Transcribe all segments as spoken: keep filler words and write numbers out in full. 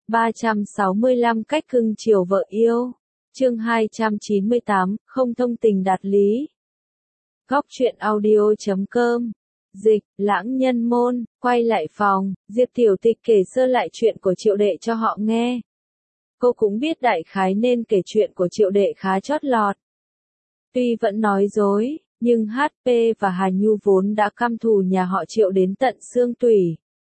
ba trăm sáu mươi lăm cách cưng chiều vợ yêu. Chương hai trăm chín mươi tám, không thông tình đạt lý. Góc truyện audio chấm com. Dịch, Lãng Nhân Môn, quay lại phòng, Diệp Tiểu Tịch kể sơ lại chuyện của Triệu Đệ cho họ nghe. Cô cũng biết đại khái nên kể chuyện của Triệu Đệ khá chót lọt. Tuy vẫn nói dối, nhưng hát pê và Hà Nhu vốn đã căm thù nhà họ Triệu đến tận xương tủy.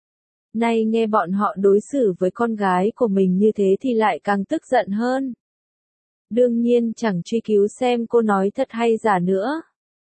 Nay nghe bọn họ đối xử với con gái của mình như thế thì lại càng tức giận hơn. Đương nhiên chẳng truy cứu xem cô nói thật hay giả nữa.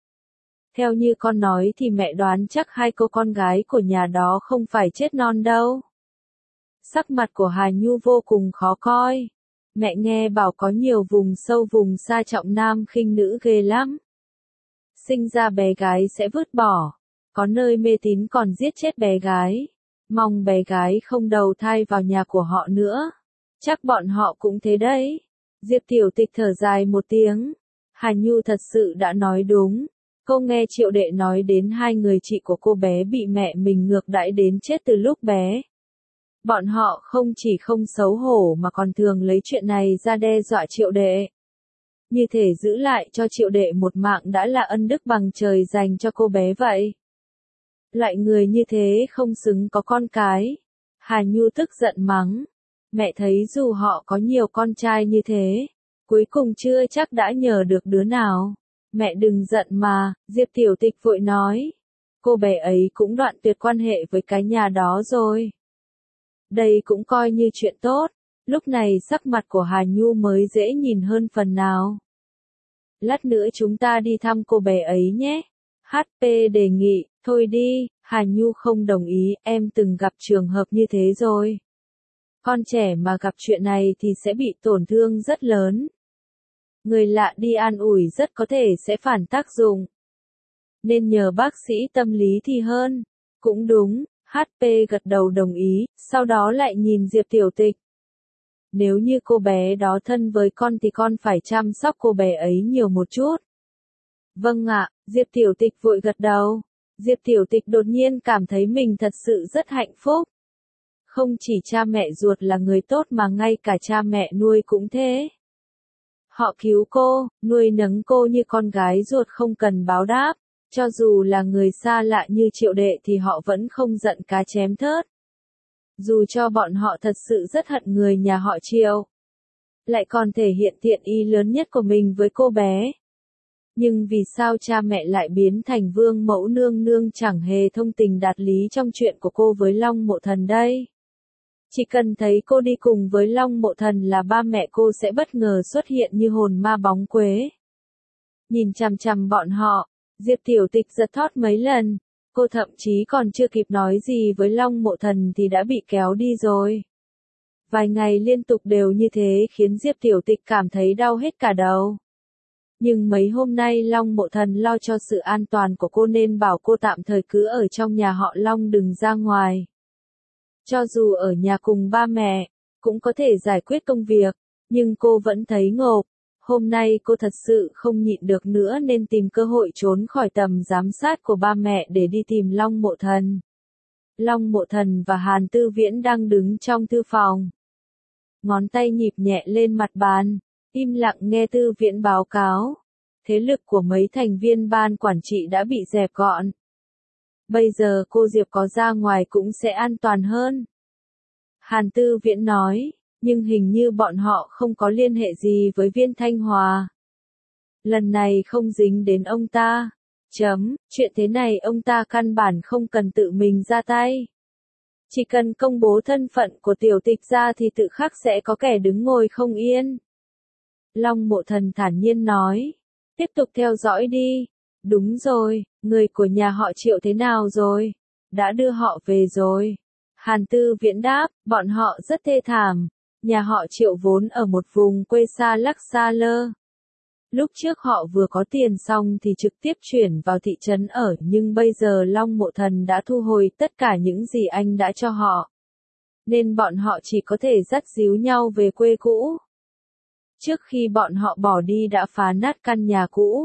Theo như con nói thì mẹ đoán chắc hai cô con gái của nhà đó không phải chết non đâu. Sắc mặt của Hà Nhu vô cùng khó coi. Mẹ nghe bảo có nhiều vùng sâu vùng xa trọng nam khinh nữ ghê lắm. Sinh ra bé gái sẽ vứt bỏ. Có nơi mê tín còn giết chết bé gái. Mong bé gái không đầu thai vào nhà của họ nữa. Chắc bọn họ cũng thế đấy. Diệp Tiểu Tịch thở dài một tiếng. Hà Nhu thật sự đã nói đúng. Cô nghe Triệu Đệ nói đến hai người chị của cô bé bị mẹ mình ngược đãi đến chết từ lúc bé. Bọn họ không chỉ không xấu hổ mà còn thường lấy chuyện này ra đe dọa Triệu Đệ. Như thể giữ lại cho Triệu Đệ một mạng đã là ân đức bằng trời dành cho cô bé vậy. Loại người như thế không xứng có con cái. Hà Nhu tức giận mắng. Mẹ thấy dù họ có nhiều con trai như thế, cuối cùng chưa chắc đã nhờ được đứa nào. Mẹ đừng giận mà, Diệp Tiểu Tịch vội nói. Cô bé ấy cũng đoạn tuyệt quan hệ với cái nhà đó rồi. Đây cũng coi như chuyện tốt. Lúc này sắc mặt của Hà Nhu mới dễ nhìn hơn phần nào. Lát nữa chúng ta đi thăm cô bé ấy nhé. hát pê đề nghị, thôi đi, Hà Nhu không đồng ý, em từng gặp trường hợp như thế rồi. Con trẻ mà gặp chuyện này thì sẽ bị tổn thương rất lớn. Người lạ đi an ủi rất có thể sẽ phản tác dụng. Nên nhờ bác sĩ tâm lý thì hơn. Cũng đúng, hát pê gật đầu đồng ý, sau đó lại nhìn Diệp Tiểu Tịch. Nếu như cô bé đó thân với con thì con phải chăm sóc cô bé ấy nhiều một chút. Vâng ạ, Diệp Tiểu Tịch vội gật đầu. Diệp Tiểu Tịch đột nhiên cảm thấy mình thật sự rất hạnh phúc. Không chỉ cha mẹ ruột là người tốt mà ngay cả cha mẹ nuôi cũng thế. Họ cứu cô, nuôi nấng cô như con gái ruột không cần báo đáp. Cho dù là người xa lạ như Triệu Đệ thì họ vẫn không giận cá chém thớt. Dù cho bọn họ thật sự rất hận người nhà họ Triệu. Lại còn thể hiện thiện ý lớn nhất của mình với cô bé. Nhưng vì sao cha mẹ lại biến thành vương mẫu nương nương chẳng hề thông tình đạt lý trong chuyện của cô với Long Mộ Thần đây? Chỉ cần thấy cô đi cùng với Long Mộ Thần là ba mẹ cô sẽ bất ngờ xuất hiện như hồn ma bóng quế. Nhìn chằm chằm bọn họ, Diệp Tiểu Tịch giật thót mấy lần, cô thậm chí còn chưa kịp nói gì với Long Mộ Thần thì đã bị kéo đi rồi. Vài ngày liên tục đều như thế khiến Diệp Tiểu Tịch cảm thấy đau hết cả đầu. Nhưng mấy hôm nay Long Mộ Thần lo cho sự an toàn của cô nên bảo cô tạm thời cứ ở trong nhà họ Long đừng ra ngoài. Cho dù ở nhà cùng ba mẹ, cũng có thể giải quyết công việc, nhưng cô vẫn thấy ngộp. Hôm nay cô thật sự không nhịn được nữa nên tìm cơ hội trốn khỏi tầm giám sát của ba mẹ để đi tìm Long Mộ Thần. Long Mộ Thần và Hàn Tư Viễn đang đứng trong thư phòng. Ngón tay nhịp nhẹ lên mặt bàn, im lặng nghe Tư Viễn báo cáo. Thế lực của mấy thành viên ban quản trị đã bị dẹp gọn. Bây giờ cô Diệp có ra ngoài cũng sẽ an toàn hơn. Hàn Tư Viễn nói, nhưng hình như bọn họ không có liên hệ gì với Viên Thanh Hòa. Lần này không dính đến ông ta. Chấm, chuyện thế này ông ta căn bản không cần tự mình ra tay. Chỉ cần công bố thân phận của Tiểu Tịch ra thì tự khắc sẽ có kẻ đứng ngồi không yên. Long Mộ Thần thản nhiên nói, tiếp tục theo dõi đi. Đúng rồi, người của nhà họ Triệu thế nào rồi? Đã đưa họ về rồi. Hàn Tư Viễn đáp, bọn họ rất thê thảm. Nhà họ Triệu vốn ở một vùng quê xa lắc xa lơ. Lúc trước họ vừa có tiền xong thì trực tiếp chuyển vào thị trấn ở, nhưng bây giờ Long Mộ Thần đã thu hồi tất cả những gì anh đã cho họ. Nên bọn họ chỉ có thể dắt díu nhau về quê cũ. Trước khi bọn họ bỏ đi đã phá nát căn nhà cũ.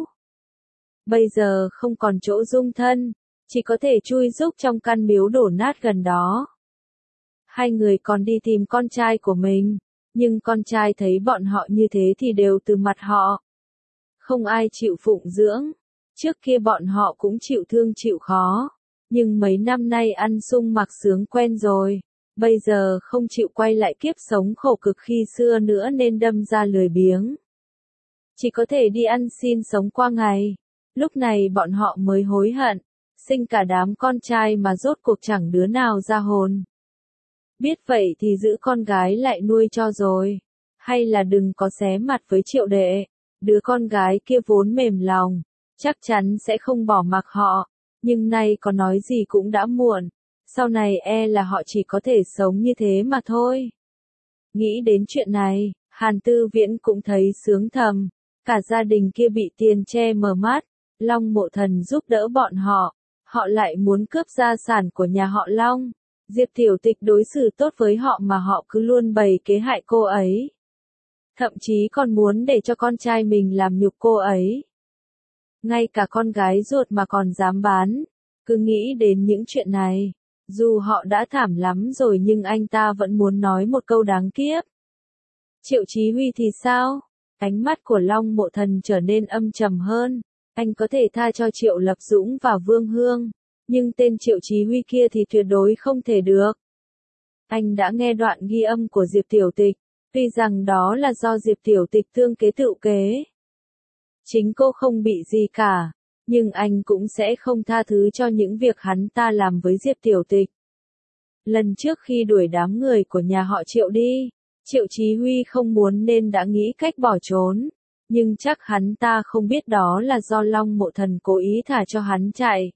Bây giờ không còn chỗ dung thân, chỉ có thể chui rúc trong căn miếu đổ nát gần đó. Hai người còn đi tìm con trai của mình, nhưng con trai thấy bọn họ như thế thì đều từ mặt họ. Không ai chịu phụng dưỡng, trước kia bọn họ cũng chịu thương chịu khó, nhưng mấy năm nay ăn sung mặc sướng quen rồi, bây giờ không chịu quay lại kiếp sống khổ cực khi xưa nữa nên đâm ra lười biếng. Chỉ có thể đi ăn xin sống qua ngày, lúc này bọn họ mới hối hận, sinh cả đám con trai mà rốt cuộc chẳng đứa nào ra hồn. Biết vậy thì giữ con gái lại nuôi cho rồi, hay là đừng có xé mặt với Triệu đệ, đứa con gái kia vốn mềm lòng, chắc chắn sẽ không bỏ mặc họ, nhưng nay có nói gì cũng đã muộn, sau này e là họ chỉ có thể sống như thế mà thôi. Nghĩ đến chuyện này, Hàn Tư Viễn cũng thấy sướng thầm, cả gia đình kia bị tiền che mờ mắt, Long Mộ Thần giúp đỡ bọn họ, họ lại muốn cướp gia sản của nhà họ Long. Diệp Tiểu Tịch đối xử tốt với họ mà họ cứ luôn bày kế hại cô ấy. Thậm chí còn muốn để cho con trai mình làm nhục cô ấy. Ngay cả con gái ruột mà còn dám bán, cứ nghĩ đến những chuyện này. Dù họ đã thảm lắm rồi nhưng anh ta vẫn muốn nói một câu đáng kiếp. Triệu Chí Huy thì sao? Ánh mắt của Long Mộ Thần trở nên âm trầm hơn. Anh có thể tha cho Triệu Lập Dũng và Vương Hương, nhưng tên Triệu Chí Huy kia thì tuyệt đối không thể được. Anh đã nghe đoạn ghi âm của Diệp Tiểu Tịch, tuy rằng đó là do Diệp Tiểu Tịch tương kế tự kế. Chính cô không bị gì cả, nhưng anh cũng sẽ không tha thứ cho những việc hắn ta làm với Diệp Tiểu Tịch. Lần trước khi đuổi đám người của nhà họ Triệu đi, Triệu Chí Huy không muốn nên đã nghĩ cách bỏ trốn, nhưng chắc hắn ta không biết đó là do Long Mộ Thần cố ý thả cho hắn chạy.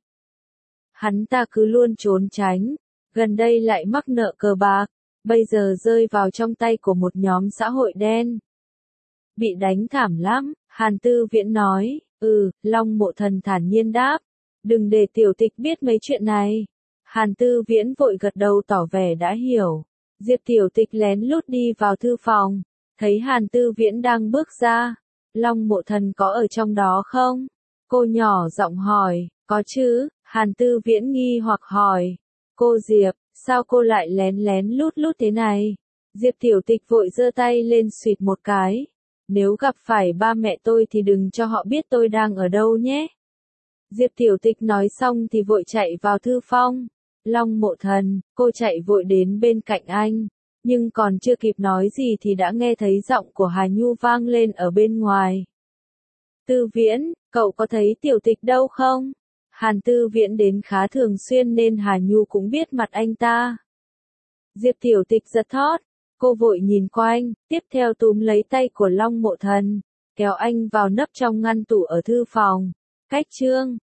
Hắn ta cứ luôn trốn tránh, gần đây lại mắc nợ cờ bạc, bây giờ rơi vào trong tay của một nhóm xã hội đen. Bị đánh thảm lắm, Hàn Tư Viễn nói, ừ, Long Mộ Thần thản nhiên đáp, đừng để Tiểu Tịch biết mấy chuyện này. Hàn Tư Viễn vội gật đầu tỏ vẻ đã hiểu. Diệp Tiểu Tịch lén lút đi vào thư phòng, thấy Hàn Tư Viễn đang bước ra. Long Mộ Thần có ở trong đó không? Cô nhỏ giọng hỏi, có chứ, Hàn Tư Viễn nghi hoặc hỏi. Cô Diệp, sao cô lại lén lén lút lút thế này? Diệp Tiểu Tịch vội giơ tay lên xuyệt một cái. Nếu gặp phải ba mẹ tôi thì đừng cho họ biết tôi đang ở đâu nhé. Diệp Tiểu Tịch nói xong thì vội chạy vào thư phòng. Long Mộ Thần, cô chạy vội đến bên cạnh anh, nhưng còn chưa kịp nói gì thì đã nghe thấy giọng của Hà Nhu vang lên ở bên ngoài. Tư Viễn, cậu có thấy Tiểu Tịch đâu không? Hàn Tư Viễn đến khá thường xuyên nên Hà Nhu cũng biết mặt anh ta. Diệp Tiểu Tịch giật thót, cô vội nhìn quanh, tiếp theo túm lấy tay của Long Mộ Thần, kéo anh vào nấp trong ngăn tủ ở thư phòng. Cách chương